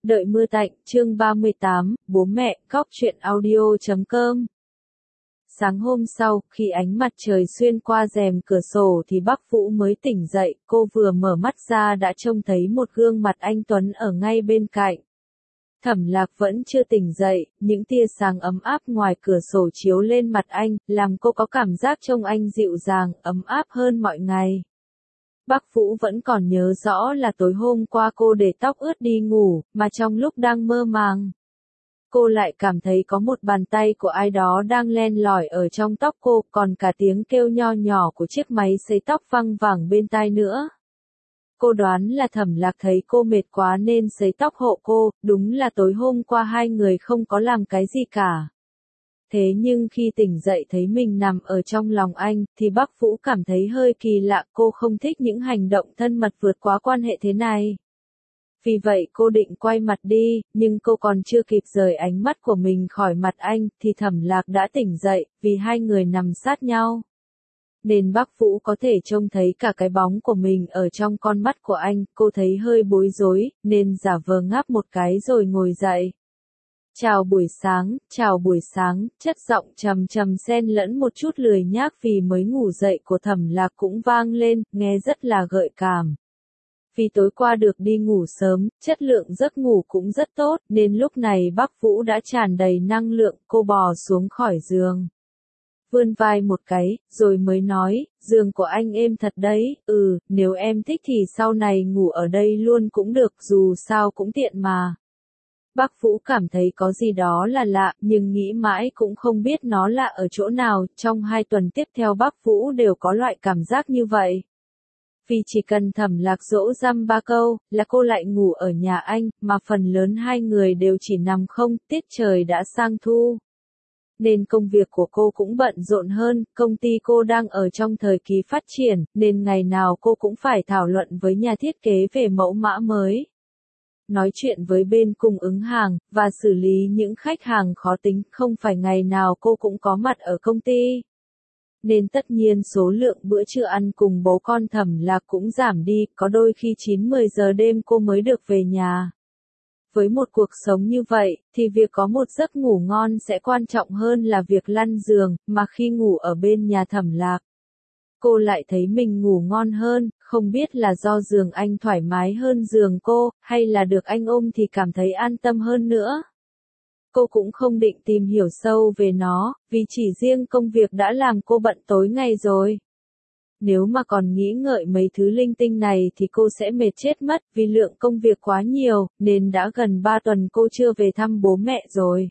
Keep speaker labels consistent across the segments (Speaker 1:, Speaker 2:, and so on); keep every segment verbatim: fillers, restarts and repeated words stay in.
Speaker 1: Đợi mưa tạnh, chương ba mươi tám, bố mẹ, cóc truyện audio chấm com. Sáng hôm sau, khi ánh mặt trời xuyên qua rèm cửa sổ thì bác Vũ mới tỉnh dậy, cô vừa mở mắt ra đã trông thấy một gương mặt anh Tuấn ở ngay bên cạnh. Thẩm Lạc vẫn chưa tỉnh dậy, những tia sáng ấm áp ngoài cửa sổ chiếu lên mặt anh, làm cô có cảm giác trông anh dịu dàng, ấm áp hơn mọi ngày. Bác Vũ vẫn còn nhớ rõ là tối hôm qua cô để tóc ướt đi ngủ, mà trong lúc đang mơ màng, cô lại cảm thấy có một bàn tay của ai đó đang len lỏi ở trong tóc cô, còn cả tiếng kêu nho nhỏ của chiếc máy sấy tóc văng vẳng bên tai nữa. Cô đoán là Thẩm Lạc thấy cô mệt quá nên sấy tóc hộ cô, đúng là tối hôm qua hai người không có làm cái gì cả. Thế nhưng khi tỉnh dậy thấy mình nằm ở trong lòng anh, thì bác Vũ cảm thấy hơi kỳ lạ, cô không thích những hành động thân mật vượt quá quan hệ thế này. Vì vậy cô định quay mặt đi, nhưng cô còn chưa kịp rời ánh mắt của mình khỏi mặt anh, thì Thẩm Lạc đã tỉnh dậy, vì hai người nằm sát nhau. Nên bác Vũ có thể trông thấy cả cái bóng của mình ở trong con mắt của anh, cô thấy hơi bối rối, nên giả vờ ngáp một cái rồi ngồi dậy. Chào buổi sáng, chào buổi sáng, chất giọng trầm trầm xen lẫn một chút lười nhác vì mới ngủ dậy của Thẩm Lạc cũng vang lên, nghe rất là gợi cảm. Vì tối qua được đi ngủ sớm, chất lượng giấc ngủ cũng rất tốt, nên lúc này bác Vũ đã tràn đầy năng lượng, cô bò xuống khỏi giường. Vươn vai một cái, rồi mới nói, giường của anh êm thật đấy, ừ, nếu em thích thì sau này ngủ ở đây luôn cũng được, dù sao cũng tiện mà. Bác Vũ cảm thấy có gì đó là lạ, nhưng nghĩ mãi cũng không biết nó lạ ở chỗ nào, trong hai tuần tiếp theo bác Vũ đều có loại cảm giác như vậy. Vì chỉ cần Thẩm Lạc dỗ dăm ba câu, là cô lại ngủ ở nhà anh, mà phần lớn hai người đều chỉ nằm không, tiết trời đã sang thu. Nên công việc của cô cũng bận rộn hơn, công ty cô đang ở trong thời kỳ phát triển, nên ngày nào cô cũng phải thảo luận với nhà thiết kế về mẫu mã mới. Nói chuyện với bên cung ứng hàng, và xử lý những khách hàng khó tính, không phải ngày nào cô cũng có mặt ở công ty. Nên tất nhiên số lượng bữa trưa ăn cùng bố con Thẩm Lạc cũng giảm đi, có đôi khi chín mười giờ đêm cô mới được về nhà. Với một cuộc sống như vậy, thì việc có một giấc ngủ ngon sẽ quan trọng hơn là việc lăn giường, mà khi ngủ ở bên nhà Thẩm Lạc, cô lại thấy mình ngủ ngon hơn, không biết là do giường anh thoải mái hơn giường cô, hay là được anh ôm thì cảm thấy an tâm hơn nữa. Cô cũng không định tìm hiểu sâu về nó, vì chỉ riêng công việc đã làm cô bận tối ngày rồi. Nếu mà còn nghĩ ngợi mấy thứ linh tinh này thì cô sẽ mệt chết mất, vì lượng công việc quá nhiều, nên đã gần ba tuần cô chưa về thăm bố mẹ rồi.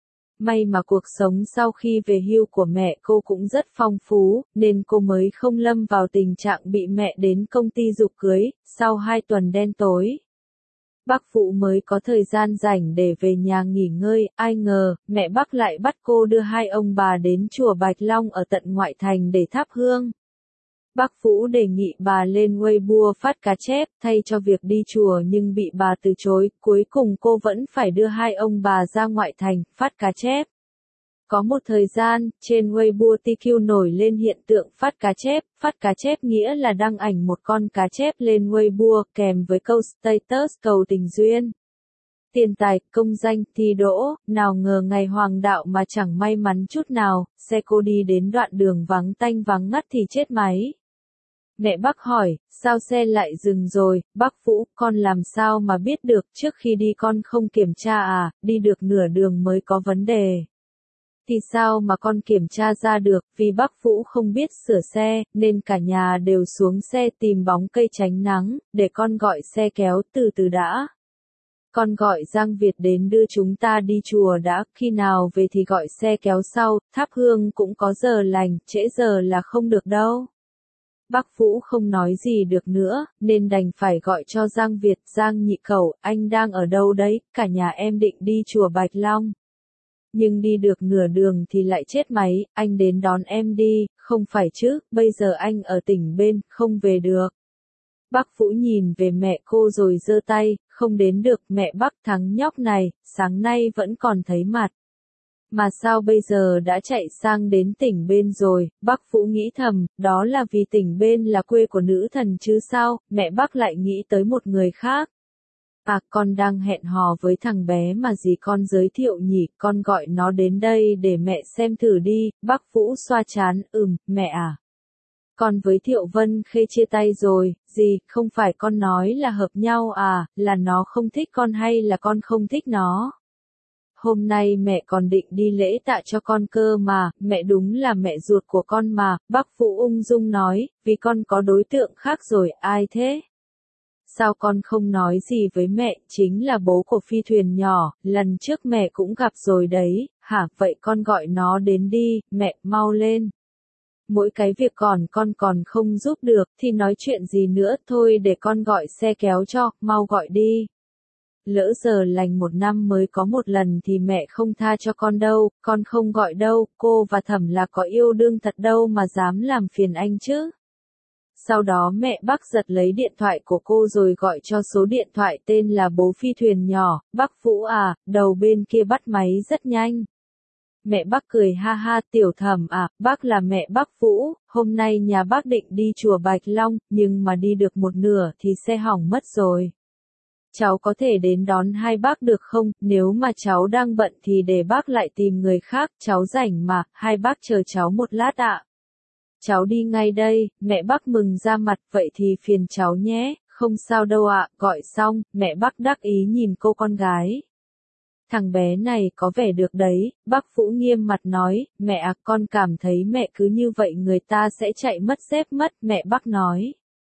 Speaker 1: May mà cuộc sống sau khi về hưu của mẹ cô cũng rất phong phú, nên cô mới không lâm vào tình trạng bị mẹ đến công ty giục cưới, sau hai tuần đen tối. Bác Vũ mới có thời gian rảnh để về nhà nghỉ ngơi, ai ngờ, mẹ bác lại bắt cô đưa hai ông bà đến chùa Bạch Long ở tận ngoại thành để thắp hương. Bác Vũ đề nghị bà lên Weibo phát cá chép, thay cho việc đi chùa nhưng bị bà từ chối, cuối cùng cô vẫn phải đưa hai ông bà ra ngoại thành, phát cá chép. Có một thời gian, trên Weibo tê quy nổi lên hiện tượng phát cá chép, phát cá chép nghĩa là đăng ảnh một con cá chép lên Weibo, kèm với câu status cầu tình duyên. Tiền tài, công danh, thi đỗ, nào ngờ ngày hoàng đạo mà chẳng may mắn chút nào, xe cô đi đến đoạn đường vắng tanh vắng ngắt thì chết máy. Mẹ bác hỏi, sao xe lại dừng rồi, bác Vũ, con làm sao mà biết được, trước khi đi con không kiểm tra à, đi được nửa đường mới có vấn đề. Thì sao mà con kiểm tra ra được, vì bác Vũ không biết sửa xe, nên cả nhà đều xuống xe tìm bóng cây tránh nắng, để con gọi xe kéo từ từ đã. Con gọi Giang Việt đến đưa chúng ta đi chùa đã, khi nào về thì gọi xe kéo sau, thắp hương cũng có giờ lành, trễ giờ là không được đâu. Bác Vũ không nói gì được nữa, nên đành phải gọi cho Giang Việt, Giang nhị cẩu, anh đang ở đâu đấy, cả nhà em định đi chùa Bạch Long. Nhưng đi được nửa đường thì lại chết máy, anh đến đón em đi, không phải chứ, bây giờ anh ở tỉnh bên, không về được. Bác Vũ nhìn về mẹ cô rồi giơ tay, không đến được, mẹ bác thằng nhóc này, sáng nay vẫn còn thấy mặt. Mà sao bây giờ đã chạy sang đến tỉnh bên rồi, bác Vũ nghĩ thầm, đó là vì tỉnh bên là quê của nữ thần chứ sao, mẹ bác lại nghĩ tới một người khác. À, con đang hẹn hò với thằng bé mà dì con giới thiệu nhỉ, con gọi nó đến đây để mẹ xem thử đi. Bác Vũ xoa trán, ừm, mẹ à. Con với Thiệu Vân Khê chia tay rồi, dì, không phải con nói là hợp nhau à, là nó không thích con hay là con không thích nó? Hôm nay mẹ còn định đi lễ tạ cho con cơ mà, mẹ đúng là mẹ ruột của con mà, bác Vũ ung dung nói, vì con có đối tượng khác rồi, ai thế? Sao con không nói gì với mẹ, chính là bố của Phi Thuyền nhỏ, lần trước mẹ cũng gặp rồi đấy, hả, vậy con gọi nó đến đi, mẹ, mau lên. Mỗi cái việc còn con còn không giúp được, thì nói chuyện gì nữa, thôi để con gọi xe kéo cho, mau gọi đi. Lỡ giờ lành một năm mới có một lần thì mẹ không tha cho con đâu, con không gọi đâu, cô và Thẩm Lạc có yêu đương thật đâu mà dám làm phiền anh chứ. Sau đó mẹ bác giật lấy điện thoại của cô rồi gọi cho số điện thoại tên là bố Phi Thuyền nhỏ, bác Vũ à, đầu bên kia bắt máy rất nhanh. Mẹ bác cười ha ha, Tiểu Thẩm à, bác là mẹ bác Vũ, hôm nay nhà bác định đi chùa Bạch Long, nhưng mà đi được một nửa thì xe hỏng mất rồi. Cháu có thể đến đón hai bác được không, nếu mà cháu đang bận thì để bác lại tìm người khác, cháu rảnh mà, hai bác chờ cháu một lát ạ. Cháu đi ngay đây, mẹ bác mừng ra mặt, vậy thì phiền cháu nhé, không sao đâu ạ, gọi xong, mẹ bác đắc ý nhìn cô con gái. Thằng bé này có vẻ được đấy, bác Vũ nghiêm mặt nói, mẹ à, con cảm thấy mẹ cứ như vậy người ta sẽ chạy mất dép mất, mẹ bác nói.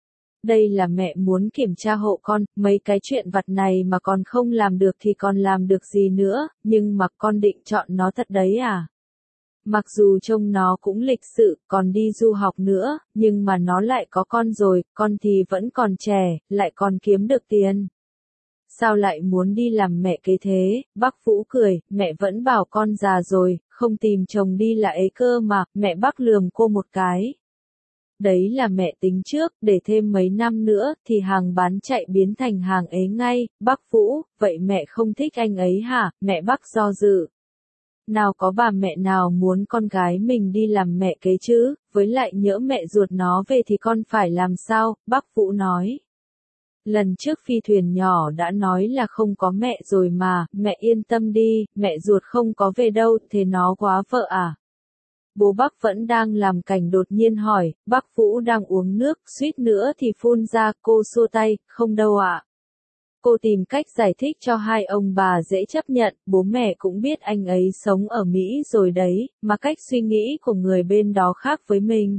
Speaker 1: Đây là mẹ muốn kiểm tra hộ con, mấy cái chuyện vặt này mà con không làm được thì còn làm được gì nữa, nhưng mà con định chọn nó thật đấy à? Mặc dù trông nó cũng lịch sự, còn đi du học nữa, nhưng mà nó lại có con rồi, con thì vẫn còn trẻ, lại còn kiếm được tiền. Sao lại muốn đi làm mẹ kế thế? Bác Vũ cười, mẹ vẫn bảo con già rồi, không tìm chồng đi là ấy cơ mà, mẹ bác lườm cô một cái. Đấy là mẹ tính trước, để thêm mấy năm nữa, thì hàng bán chạy biến thành hàng ấy ngay, bác Vũ, vậy mẹ không thích anh ấy hả, mẹ bác do dự. Nào có bà mẹ nào muốn con gái mình đi làm mẹ kế chứ, với lại nhỡ mẹ ruột nó về thì con phải làm sao, bác Vũ nói. Lần trước Phi Thuyền nhỏ đã nói là không có mẹ rồi mà, mẹ yên tâm đi, mẹ ruột không có về đâu, thế nó quá vợ à? Bố bác vẫn đang làm cảnh đột nhiên hỏi, bác Vũ đang uống nước, suýt nữa thì phun ra, cô xua tay, không đâu ạ. Cô tìm cách giải thích cho hai ông bà dễ chấp nhận, bố mẹ cũng biết anh ấy sống ở Mỹ rồi đấy, mà cách suy nghĩ của người bên đó khác với mình.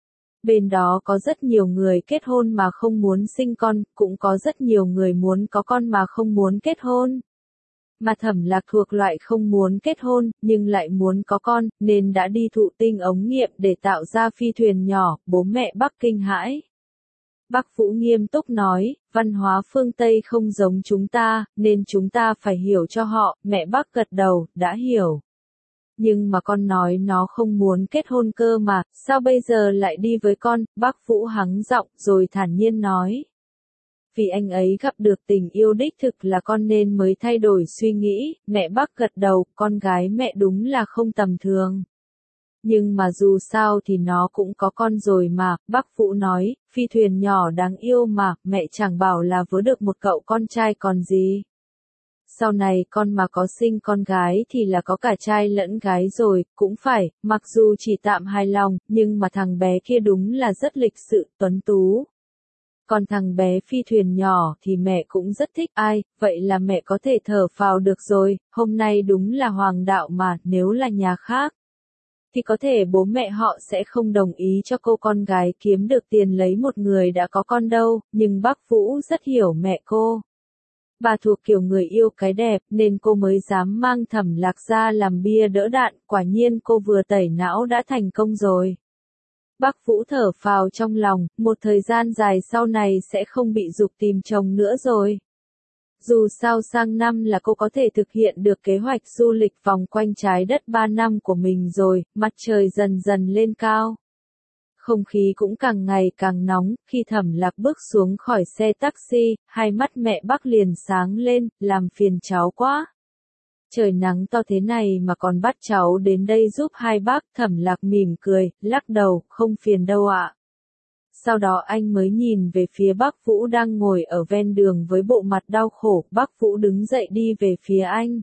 Speaker 1: Bên đó có rất nhiều người kết hôn mà không muốn sinh con, cũng có rất nhiều người muốn có con mà không muốn kết hôn. Mà Thẩm Lạc thuộc loại không muốn kết hôn, nhưng lại muốn có con, nên đã đi thụ tinh ống nghiệm để tạo ra Phi Thuyền nhỏ, bố mẹ bác kinh hãi. Bác Vũ nghiêm túc nói, văn hóa phương Tây không giống chúng ta, nên chúng ta phải hiểu cho họ, mẹ bác gật đầu, đã hiểu. Nhưng mà con nói nó không muốn kết hôn cơ mà, sao bây giờ lại đi với con, bác Vũ hắng giọng, rồi thản nhiên nói. Vì anh ấy gặp được tình yêu đích thực là con nên mới thay đổi suy nghĩ, mẹ bác gật đầu, con gái mẹ đúng là không tầm thường. Nhưng mà dù sao thì nó cũng có con rồi mà, bác Vũ nói, Phi Thuyền nhỏ đáng yêu mà, mẹ chẳng bảo là vớ được một cậu con trai còn gì. Sau này con mà có sinh con gái thì là có cả trai lẫn gái rồi, cũng phải, mặc dù chỉ tạm hài lòng, nhưng mà thằng bé kia đúng là rất lịch sự, tuấn tú. Còn thằng bé Phi Thuyền nhỏ thì mẹ cũng rất thích ai, vậy là mẹ có thể thở phào được rồi, hôm nay đúng là hoàng đạo mà, nếu là nhà khác. Thì có thể bố mẹ họ sẽ không đồng ý cho cô con gái kiếm được tiền lấy một người đã có con đâu, nhưng bác Vũ rất hiểu mẹ cô. Bà thuộc kiểu người yêu cái đẹp, nên cô mới dám mang Thẩm Lạc ra làm bia đỡ đạn, quả nhiên cô vừa tẩy não đã thành công rồi. Bác Vũ thở phào trong lòng, một thời gian dài sau này sẽ không bị giục tìm chồng nữa rồi. Dù sao sang năm là cô có thể thực hiện được kế hoạch du lịch vòng quanh trái đất ba năm của mình rồi, mặt trời dần dần lên cao. Không khí cũng càng ngày càng nóng, khi Thẩm Lạc bước xuống khỏi xe taxi, hai mắt mẹ bác liền sáng lên, làm phiền cháu quá. Trời nắng to thế này mà còn bắt cháu đến đây giúp hai bác, Thẩm Lạc mỉm cười, lắc đầu, không phiền đâu ạ. Sau đó anh mới nhìn về phía bác Vũ đang ngồi ở ven đường với bộ mặt đau khổ, bác Vũ đứng dậy đi về phía anh.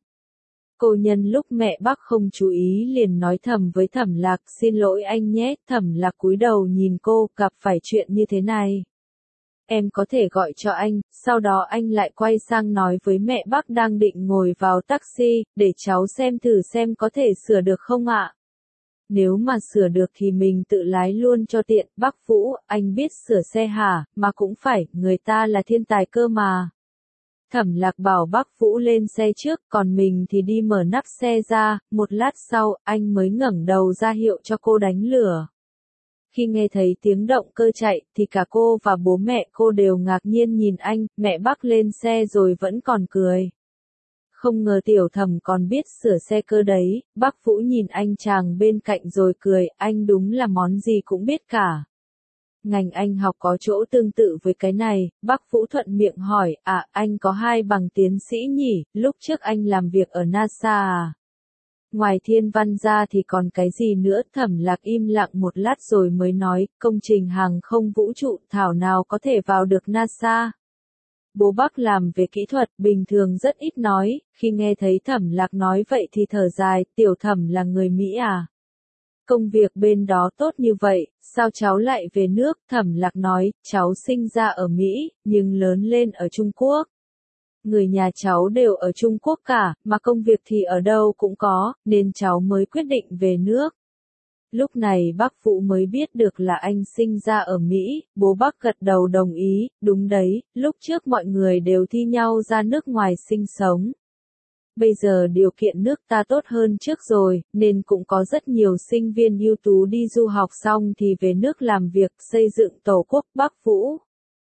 Speaker 1: Cô nhân lúc mẹ bác không chú ý liền nói thầm với Thẩm Lạc, xin lỗi anh nhé. Thẩm Lạc cúi đầu nhìn cô, gặp phải chuyện như thế này. Em có thể gọi cho anh. Sau đó anh lại quay sang nói với mẹ bác đang định ngồi vào taxi, để cháu xem thử xem có thể sửa được không ạ. Nếu mà sửa được thì mình tự lái luôn cho tiện. Bác Vũ, anh biết sửa xe hả? Mà cũng phải, người ta là thiên tài cơ mà. Thẩm Lạc bảo bác Vũ lên xe trước, còn mình thì đi mở nắp xe ra. Một lát sau, anh mới ngẩng đầu ra hiệu cho cô đánh lửa. Khi nghe thấy tiếng động cơ chạy, thì cả cô và bố mẹ cô đều ngạc nhiên nhìn anh. Mẹ bác lên xe rồi vẫn còn cười. Không ngờ tiểu Thẩm còn biết sửa xe cơ đấy. Bác Vũ nhìn anh chàng bên cạnh rồi cười, anh đúng là món gì cũng biết cả. Ngành anh học có chỗ tương tự với cái này. Bác Vũ thuận miệng hỏi, à, anh có hai bằng tiến sĩ nhỉ, lúc trước anh làm việc ở NASA à? Ngoài thiên văn ra thì còn cái gì nữa? Thẩm Lạc im lặng một lát rồi mới nói, công trình hàng không vũ trụ, thảo nào có thể vào được NASA. Bố bác làm về kỹ thuật, bình thường rất ít nói. Khi nghe thấy Thẩm Lạc nói vậy thì thở dài, tiểu Thẩm là người Mỹ à? Công việc bên đó tốt như vậy, sao cháu lại về nước? Thẩm Lạc nói, cháu sinh ra ở Mỹ, nhưng lớn lên ở Trung Quốc. Người nhà cháu đều ở Trung Quốc cả, mà công việc thì ở đâu cũng có, nên cháu mới quyết định về nước. Lúc này bác Vũ mới biết được là anh sinh ra ở Mỹ. Bố bác gật đầu đồng ý, đúng đấy, lúc trước mọi người đều thi nhau ra nước ngoài sinh sống. Bây giờ điều kiện nước ta tốt hơn trước rồi, nên cũng có rất nhiều sinh viên ưu tú đi du học xong thì về nước làm việc xây dựng tổ quốc. Bác Vũ.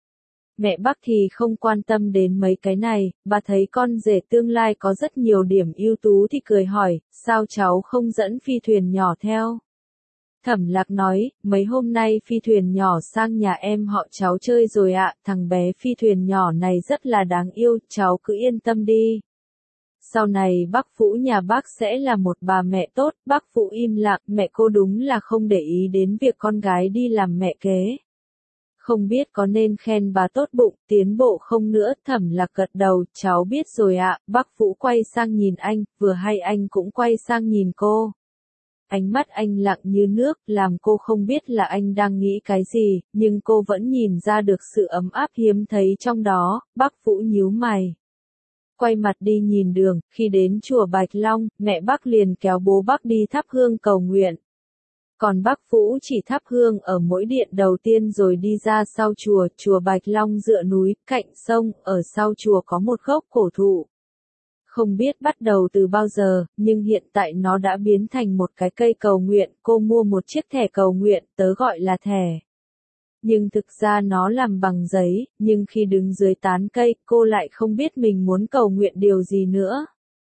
Speaker 1: Mẹ bác thì không quan tâm đến mấy cái này, bà thấy con rể tương lai có rất nhiều điểm ưu tú thì cười hỏi, sao cháu không dẫn phi thuyền nhỏ theo? Thẩm Lạc nói, mấy hôm nay phi thuyền nhỏ sang nhà em họ cháu chơi rồi ạ, thằng bé phi thuyền nhỏ này rất là đáng yêu, cháu cứ yên tâm đi. Sau này bác Vũ nhà bác sẽ là một bà mẹ tốt. Bác Vũ im lặng, mẹ cô đúng là không để ý đến việc con gái đi làm mẹ kế. Không biết có nên khen bà tốt bụng, tiến bộ không nữa. Thẩm Lạc gật đầu, cháu biết rồi ạ. Bác Vũ quay sang nhìn anh, vừa hay anh cũng quay sang nhìn cô. Ánh mắt anh lặng như nước, làm cô không biết là anh đang nghĩ cái gì, nhưng cô vẫn nhìn ra được sự ấm áp hiếm thấy trong đó. Bác Vũ nhíu mày. Quay mặt đi nhìn đường, khi đến chùa Bạch Long, mẹ bác liền kéo bố bác đi thắp hương cầu nguyện. Còn bác Vũ chỉ thắp hương ở mỗi điện đầu tiên rồi đi ra sau chùa. Chùa Bạch Long dựa núi, cạnh sông, ở sau chùa có một gốc cổ thụ. Không biết bắt đầu từ bao giờ, nhưng hiện tại nó đã biến thành một cái cây cầu nguyện. Cô mua một chiếc thẻ cầu nguyện, tớ gọi là thẻ. Nhưng thực ra nó làm bằng giấy, nhưng khi đứng dưới tán cây, cô lại không biết mình muốn cầu nguyện điều gì nữa.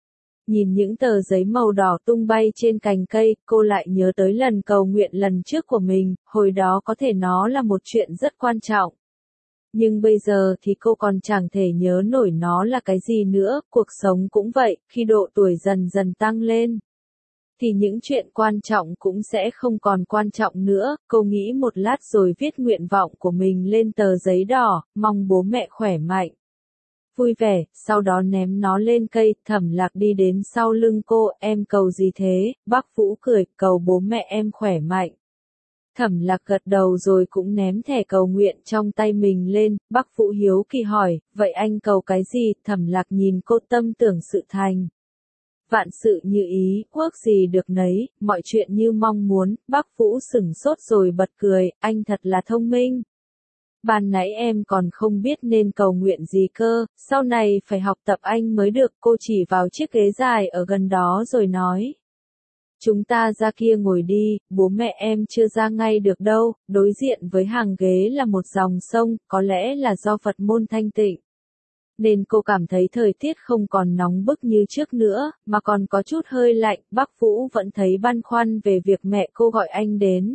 Speaker 1: Nhìn những tờ giấy màu đỏ tung bay trên cành cây, cô lại nhớ tới lần cầu nguyện lần trước của mình, hồi đó có thể nó là một chuyện rất quan trọng. Nhưng bây giờ thì cô còn chẳng thể nhớ nổi nó là cái gì nữa. Cuộc sống cũng vậy, khi độ tuổi dần dần tăng lên thì những chuyện quan trọng cũng sẽ không còn quan trọng nữa. Cô nghĩ một lát rồi viết nguyện vọng của mình lên tờ giấy đỏ, mong bố mẹ khỏe mạnh, vui vẻ, sau đó ném nó lên cây. Thẩm Lạc đi đến sau lưng cô, em cầu gì thế? Bác Vũ cười, cầu bố mẹ em khỏe mạnh. Thẩm Lạc gật đầu rồi cũng ném thẻ cầu nguyện trong tay mình lên. Bác Vũ hiếu kỳ hỏi, vậy anh cầu cái gì? Thẩm Lạc nhìn cô, tâm tưởng sự thành. Vạn sự như ý, ước gì được nấy, mọi chuyện như mong muốn. Bác Vũ sửng sốt rồi bật cười, anh thật là thông minh. Ban nãy em còn không biết nên cầu nguyện gì cơ, sau này phải học tập anh mới được. Cô chỉ vào chiếc ghế dài ở gần đó rồi nói. Chúng ta ra kia ngồi đi, bố mẹ em chưa ra ngay được đâu. Đối diện với hàng ghế là một dòng sông, có lẽ là do Phật môn thanh tịnh, nên cô cảm thấy thời tiết không còn nóng bức như trước nữa, mà còn có chút hơi lạnh. Bác Vũ vẫn thấy băn khoăn về việc mẹ cô gọi anh đến.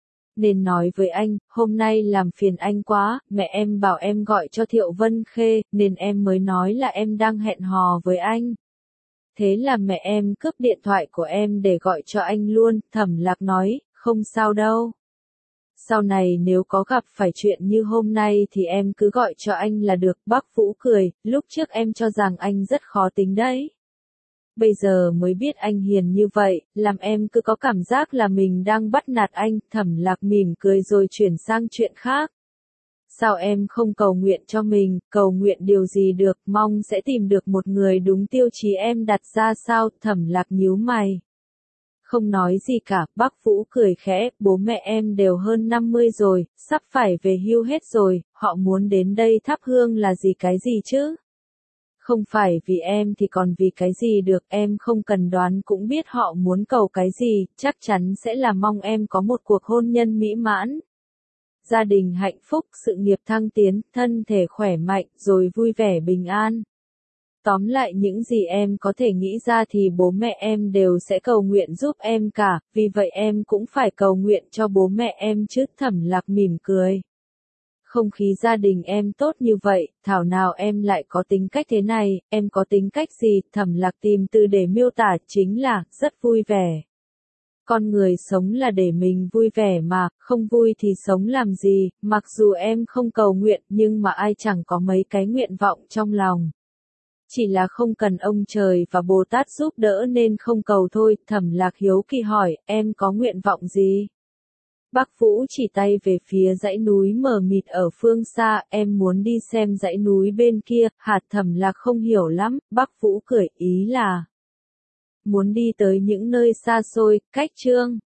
Speaker 1: Nên nói với anh, hôm nay làm phiền anh quá, mẹ em bảo em gọi cho Thiệu Vân Khê, nên em mới nói là em đang hẹn hò với anh. Thế là mẹ em cướp điện thoại của em để gọi cho anh luôn. Thẩm Lạc nói, không sao đâu. Sau này nếu có gặp phải chuyện như hôm nay thì em cứ gọi cho anh là được. Bác Vũ cười, lúc trước em cho rằng anh rất khó tính đấy. Bây giờ mới biết anh hiền như vậy, làm em cứ có cảm giác là mình đang bắt nạt anh. Thẩm Lạc mỉm cười rồi chuyển sang chuyện khác. Sao em không cầu nguyện cho mình, cầu nguyện điều gì được, mong sẽ tìm được một người đúng tiêu chí em đặt ra sao? Thẩm Lạc nhíu mày. Không nói gì cả, bác Vũ cười khẽ, bố mẹ em đều hơn năm mươi rồi, sắp phải về hưu hết rồi, họ muốn đến đây thắp hương là gì cái gì chứ? Không phải vì em thì còn vì cái gì được, em không cần đoán cũng biết họ muốn cầu cái gì, chắc chắn sẽ là mong em có một cuộc hôn nhân mỹ mãn. Gia đình hạnh phúc, sự nghiệp thăng tiến, thân thể khỏe mạnh, rồi vui vẻ bình an. Tóm lại những gì em có thể nghĩ ra thì bố mẹ em đều sẽ cầu nguyện giúp em cả, vì vậy em cũng phải cầu nguyện cho bố mẹ em chứ. Thẩm Lạc mỉm cười. Không khí gia đình em tốt như vậy, thảo nào em lại có tính cách thế này, em có tính cách gì? Thẩm Lạc tìm từ để miêu tả chính là, rất vui vẻ. Con người sống là để mình vui vẻ mà, không vui thì sống làm gì, mặc dù em không cầu nguyện nhưng mà ai chẳng có mấy cái nguyện vọng trong lòng. Chỉ là không cần ông trời và Bồ Tát giúp đỡ nên không cầu thôi. Thẩm Lạc hiếu kỳ hỏi, em có nguyện vọng gì? Bác Vũ chỉ tay về phía dãy núi mờ mịt ở phương xa, em muốn đi xem dãy núi bên kia. Hạt Thẩm Lạc không hiểu lắm, bác Vũ cười, ý là muốn đi tới những nơi xa xôi, cách Chương